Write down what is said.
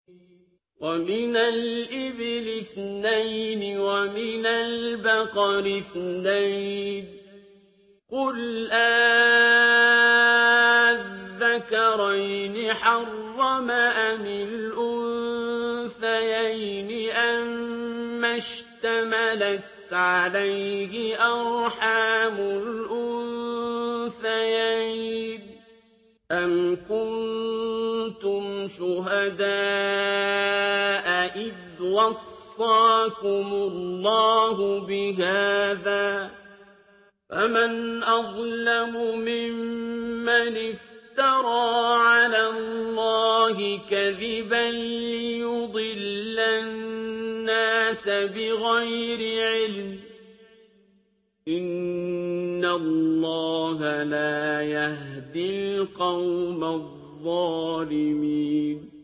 وَمِنَ الْإِبِلِ 2 وَمِنَ الْبَقَرِ 2 قُلْ آلذَّكَرَيْنِ حَرَّمَ أَمِ الْأُنثَيَيْنِ أَمَّا اشْتَمَلَتْ عَلَيْهِ أَرْحَامُ الْأُنثَيَيْنِ أَمْ كُنتُمْ شُهَدَاءَ إِذْ وَصَّاكُمُ اللَّهُ بِهَٰذَا ۚ فَمَنْ أَظْلَمُ مِمَّنِ افْتَرَىٰ عَلَى اللَّهِ كَذِبًا لِّيُضِلَّ النَّاسَ بِغَيْرِ عِلْمٍ ۗ إِنَّ اللَّهَ لَا يَهْدِي الْقَوْمَ الظَّالِمِينَ